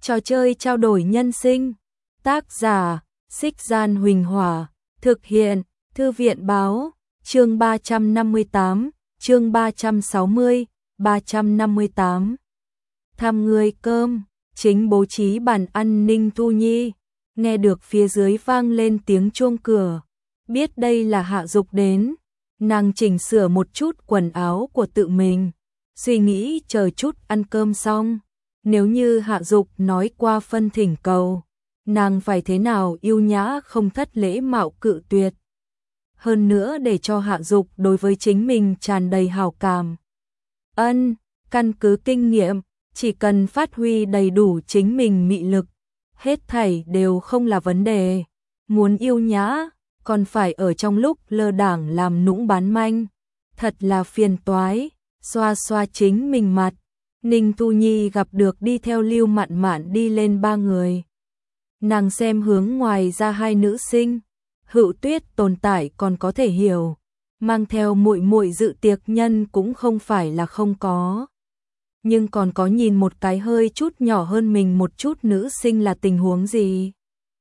Trò chơi trao đổi nhân sinh. Tác giả: Xích Gian Huỳnh Hỏa. Thực hiện: Thư viện báo. Chương 358, chương 360, 358. Thăm người cơm. Chính bố trí bàn ăn Ninh Thu Nhi. Nghe được phía dưới vang lên tiếng chuông cửa. Biết đây là Hạ Dục đến. Nàng chỉnh sửa một chút quần áo của tự mình. Suy nghĩ chờ chút ăn cơm xong. Nếu như Hạ Dục nói qua phân thỉnh cầu, nàng phải thế nào yêu nhã không thất lễ mạo cự tuyệt. Hơn nữa để cho Hạ Dục đối với chính mình tràn đầy hảo cảm. Căn cứ kinh nghiệm, chỉ cần phát huy đầy đủ chính mình mị lực, hết thảy đều không là vấn đề. Muốn yêu nhã, còn phải ở trong lúc lơ đảng làm nũng bán manh. Thật là phiền toái, xoa xoa chính mình mặt. Ninh Thu Nhi gặp được đi theo Lưu Mạn Mạn đi lên ba người. Nàng xem hướng ngoài ra hai nữ sinh, Hữu Tuyết tồn tại còn có thể hiểu, mang theo muội muội dự tiệc nhân cũng không phải là không có. Nhưng còn có nhìn một cái hơi chút nhỏ hơn mình một chút nữ sinh là tình huống gì?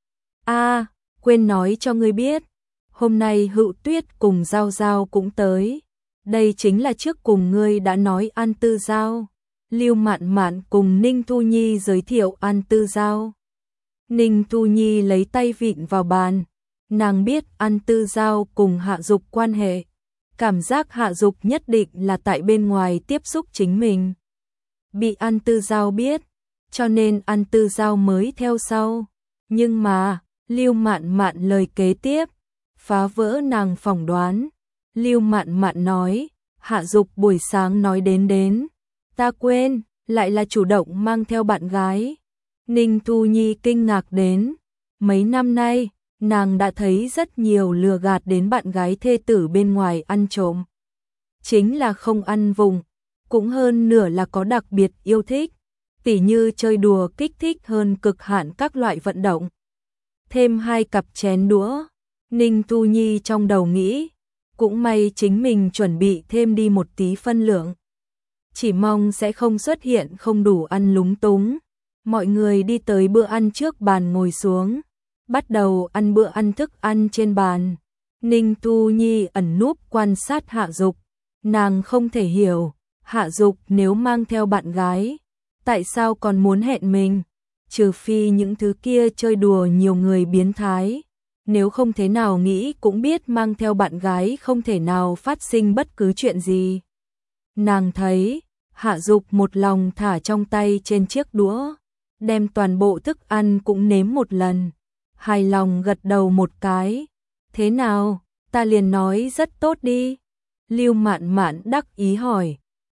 Quên nói cho ngươi biết, hôm nay Hữu Tuyết cùng Giao Giao cũng tới. Đây chính là trước cùng ngươi đã nói An Tư Giao. Lưu Mạn Mạn cùng Ninh Thu Nhi giới thiệu An Tư Giao. Ninh Thu Nhi lấy tay vịn vào bàn. Nàng biết An Tư Giao cùng Hạ Dục quan hệ. Cảm giác Hạ Dục nhất định là tại bên ngoài tiếp xúc chính mình. Bị An Tư Giao biết, cho nên An Tư Giao mới theo sau. Nhưng mà, Lưu Mạn Mạn lời kế tiếp, phá vỡ nàng phỏng đoán. Lưu Mạn Mạn nói, Hạ Dục buổi sáng nói đến. Ta quên, lại là chủ động mang theo bạn gái. Ninh Thu Nhi kinh ngạc đến. Mấy năm nay, nàng đã thấy rất nhiều lừa gạt đến bạn gái thê tử bên ngoài ăn trộm. Chính là không ăn vùng, cũng hơn nửa là có đặc biệt yêu thích, tỉ như chơi đùa kích thích hơn cực hạn các loại vận động. Thêm 2 cặp chén đũa, Ninh Thu Nhi trong đầu nghĩ, cũng may chính mình chuẩn bị thêm đi một tí phân lượng. Chỉ mong sẽ không xuất hiện không đủ ăn lúng túng. Mọi người đi tới bữa ăn trước bàn ngồi xuống, bắt đầu ăn bữa ăn thức ăn trên bàn. Ninh Thu Nhi ẩn núp quan sát Hạ Dục. Nàng không thể hiểu, Hạ Dục nếu mang theo bạn gái, tại sao còn muốn hẹn mình? Trừ phi những thứ kia chơi đùa nhiều người biến thái. Nếu không thế nào nghĩ cũng biết mang theo bạn gái không thể nào phát sinh bất cứ chuyện gì. Nàng thấy, Hạ Dục một lòng thả trong tay trên chiếc đũa, đem toàn bộ thức ăn cũng nếm một lần. Hài lòng gật đầu một cái. Thế nào, ta liền nói rất tốt đi. Lưu Mạn Mạn đắc ý hỏi.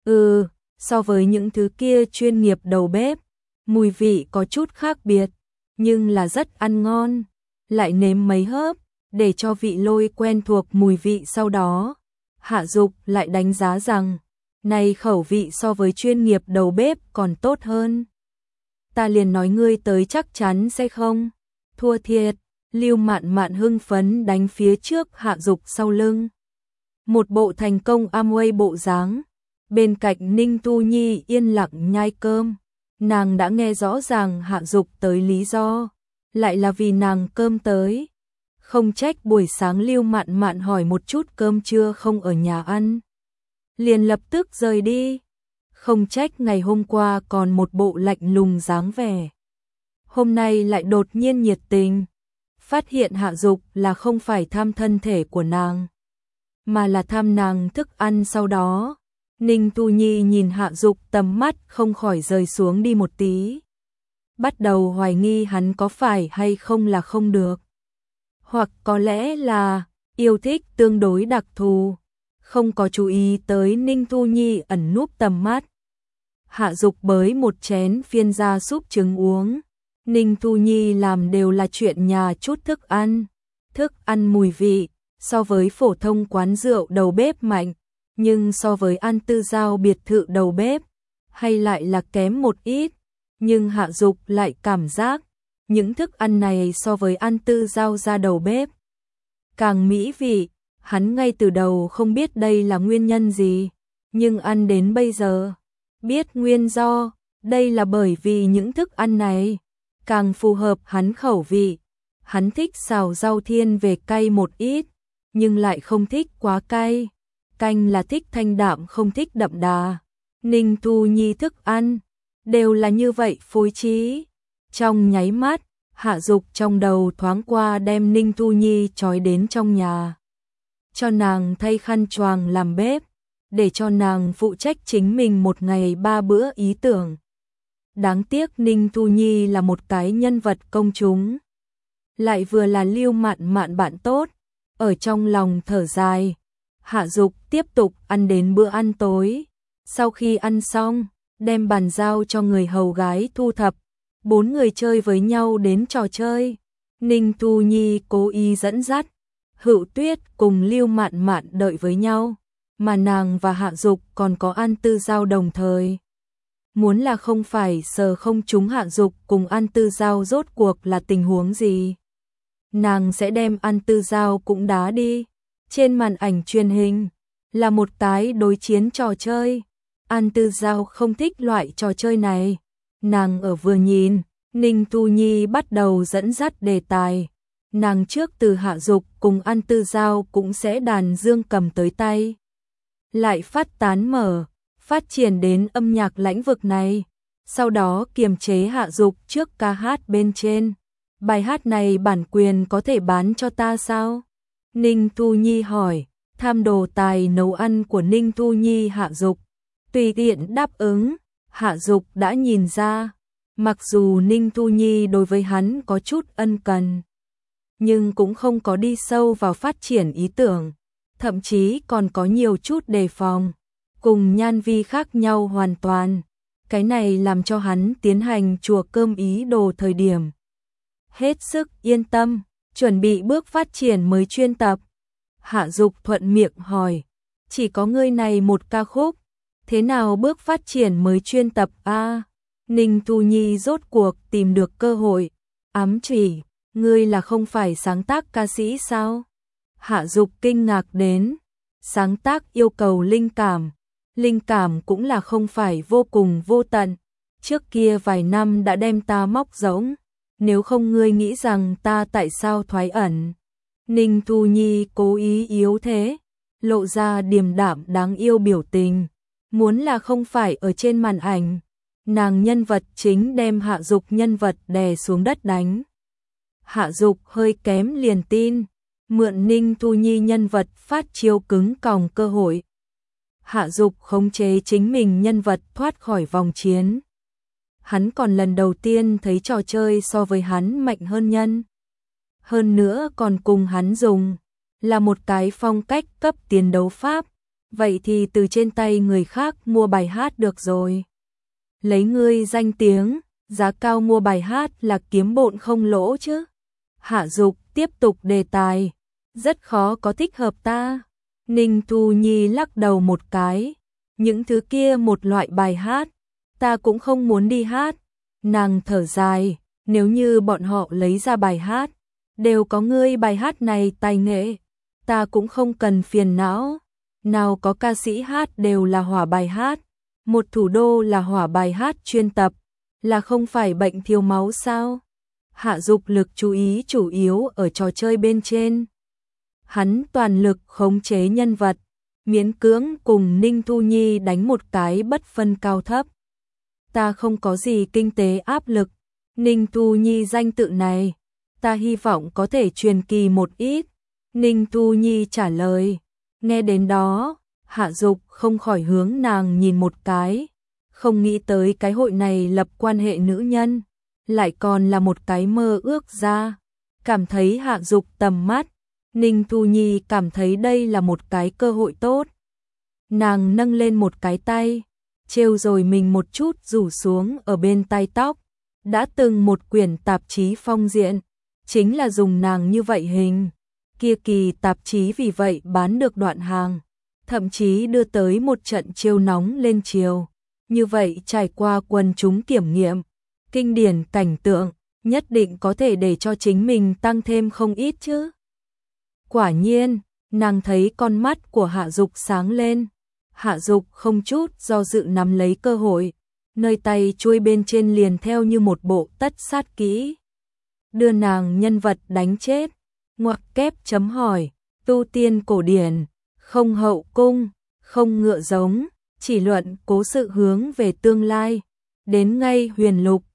So với những thứ kia chuyên nghiệp đầu bếp, mùi vị có chút khác biệt, nhưng là rất ăn ngon. Lại nếm mấy hớp, để cho vị lôi quen thuộc mùi vị sau đó. Hạ Dục lại đánh giá rằng, này khẩu vị so với chuyên nghiệp đầu bếp còn tốt hơn. Ta liền nói ngươi tới chắc chắn sẽ không thua thiệt. Lưu Mạn Mạn hưng phấn đánh phía trước Hạ Dục sau lưng. Một bộ thành công Amway bộ dáng. Bên cạnh Ninh Thu Nhi yên lặng nhai cơm. Nàng đã nghe rõ ràng Hạ Dục tới lý do, lại là vì nàng cơm tới. Không trách buổi sáng Lưu Mạn Mạn hỏi một chút cơm trưa không ở nhà ăn, liền lập tức rời đi. Không trách ngày hôm qua còn một bộ lạnh lùng dáng vẻ, hôm nay lại đột nhiên nhiệt tình. Phát hiện Hạ Dục là không phải tham thân thể của nàng, mà là tham nàng thức ăn sau đó. Ninh Thu Nhi nhìn Hạ Dục tầm mắt không khỏi rời xuống đi một tí. Bắt đầu hoài nghi hắn có phải hay không là không được. Hoặc có lẽ là yêu thích tương đối đặc thù, không có chú ý tới Ninh Thu Nhi ẩn núp tầm mắt. Hạ Dục bới một chén phiên gia súp trứng uống. Ninh Thu Nhi làm đều là chuyện nhà chút thức ăn mùi vị, so với phổ thông quán rượu đầu bếp mạnh, nhưng so với An Tư Giao biệt thự đầu bếp, hay lại là kém một ít. Nhưng Hạ Dục lại cảm giác, những thức ăn này so với An Tư Giao ra đầu bếp càng mỹ vị. Hắn ngay từ đầu không biết đây là nguyên nhân gì, nhưng ăn đến bây giờ, biết nguyên do. Đây là bởi vì những thức ăn này càng phù hợp hắn khẩu vị. Hắn thích xào rau thiên về cay một ít, nhưng lại không thích quá cay. Canh là thích thanh đạm không thích đậm đà. Ninh Thu Nhi thức ăn đều là như vậy phối trí. Trong nháy mắt, Hạ Dục trong đầu thoáng qua đem Ninh Thu Nhi trói đến trong nhà, cho nàng thay khăn choàng làm bếp, để cho nàng phụ trách chính mình một ngày 3 bữa ý tưởng. Đáng tiếc Ninh Thu Nhi là một cái nhân vật công chúng, lại vừa là Lưu Mạn Mạn bạn tốt. Ở trong lòng thở dài, Hạ Dục tiếp tục ăn đến bữa ăn tối. Sau khi ăn xong, đem bàn giao cho người hầu gái thu thập. 4 người chơi với nhau đến trò chơi. Ninh Thu Nhi cố ý dẫn dắt Hựu Tuyết cùng Lưu Mạn Mạn đợi với nhau, mà nàng và Hạ Dục còn có An Tư Giao đồng thời. Muốn là không phải sờ không trúng Hạ Dục cùng An Tư Giao rốt cuộc là tình huống gì. Nàng sẽ đem An Tư Giao cũng đá đi. Trên màn ảnh truyền hình là một cái đối chiến trò chơi. An Tư Giao không thích loại trò chơi này. Nàng ở vừa nhìn, Ninh Thu Nhi bắt đầu dẫn dắt đề tài. Nàng trước từ Hạ Dục cùng An Tư Giao cũng sẽ đàn dương cầm tới tay, lại phát tán mở, phát triển đến âm nhạc lĩnh vực này. Sau đó kiềm chế Hạ Dục trước ca hát bên trên. Bài hát này bản quyền có thể bán cho ta sao? Ninh Thu Nhi hỏi. Tham đồ tài nấu ăn của Ninh Thu Nhi Hạ Dục tùy tiện đáp ứng. Hạ Dục đã nhìn ra, mặc dù Ninh Thu Nhi đối với hắn có chút ân cần, nhưng cũng không có đi sâu vào phát triển ý tưởng, thậm chí còn có nhiều chút đề phòng, cùng Nhan Vi khác nhau hoàn toàn. Cái này làm cho hắn tiến hành chùa cơm ý đồ thời điểm hết sức yên tâm, chuẩn bị bước phát triển mới chuyên tập. Hạ Dục thuận miệng hỏi, chỉ có ngươi này một ca khúc, thế nào bước phát triển mới chuyên tập a? Ninh Thu Nhi rốt cuộc tìm được cơ hội, ám chỉ, ngươi là không phải sáng tác ca sĩ sao? Hạ Dục kinh ngạc đến, sáng tác yêu cầu linh cảm cũng là không phải vô cùng vô tận, trước kia vài năm đã đem ta móc rỗng, nếu không ngươi nghĩ rằng ta tại sao thoái ẩn? Ninh Thu Nhi cố ý yếu thế, lộ ra điềm đạm đáng yêu biểu tình, muốn là không phải ở trên màn ảnh, nàng nhân vật chính đem Hạ Dục nhân vật đè xuống đất đánh. Hạ Dục hơi kém liền tin, mượn Ninh Thu Nhi nhân vật phát chiêu cứng còng cơ hội. Hạ Dục khống chế chính mình nhân vật thoát khỏi vòng chiến. Hắn còn lần đầu tiên thấy trò chơi so với hắn mạnh hơn nhân. Hơn nữa còn cùng hắn dùng là một cái phong cách cấp tiến đấu pháp, vậy thì từ trên tay người khác mua bài hát được rồi. Lấy ngươi danh tiếng, giá cao mua bài hát là kiếm bộn không lỗ chứ. Hạ Dục tiếp tục đề tài, rất khó có thích hợp ta. Ninh Thu Nhi lắc đầu một cái, những thứ kia một loại bài hát, ta cũng không muốn đi hát. Nàng thở dài, nếu như bọn họ lấy ra bài hát, đều có ngươi bài hát này tài nghệ, ta cũng không cần phiền não. Nào có ca sĩ hát đều là hỏa bài hát, một thủ đô là hỏa bài hát chuyên tập, là không phải bệnh thiếu máu sao? Hạ Dục lực chú ý chủ yếu ở trò chơi bên trên. Hắn toàn lực khống chế nhân vật, miễn cưỡng cùng Ninh Thu Nhi đánh một cái bất phân cao thấp. Ta không có gì kinh tế áp lực, Ninh Thu Nhi danh tự này, ta hy vọng có thể truyền kỳ một ít. Ninh Thu Nhi trả lời, nghe đến đó, Hạ Dục không khỏi hướng nàng nhìn một cái, không nghĩ tới cái hội này lập quan hệ nữ nhân, lại còn là một cái mơ ước ra, cảm thấy Hạ Dục tầm mắt. Ninh Thu Nhi cảm thấy đây là một cái cơ hội tốt. Nàng nâng lên một cái tay, trêu rồi mình một chút rủ xuống ở bên tai tóc. Đã từng một quyển tạp chí phong diện, chính là dùng nàng như vậy hình. Kia kỳ tạp chí vì vậy bán được đoạn hàng, thậm chí đưa tới một trận chiêu nóng lên chiều. Như vậy trải qua quần chúng kiểm nghiệm, kinh điển cảnh tượng, nhất định có thể để cho chính mình tăng thêm không ít chứ. Quả nhiên, nàng thấy con mắt của Hạ Dục sáng lên. Hạ Dục không chút do dự nắm lấy cơ hội, nơi tay chuôi bên trên liền theo như một bộ tất sát kỹ. Đưa nàng nhân vật đánh chết, ngoặc kép chấm hỏi, tu tiên cổ điển, không hậu cung, không ngựa giống, chỉ luận cố sự hướng về tương lai, đến ngay huyền lục,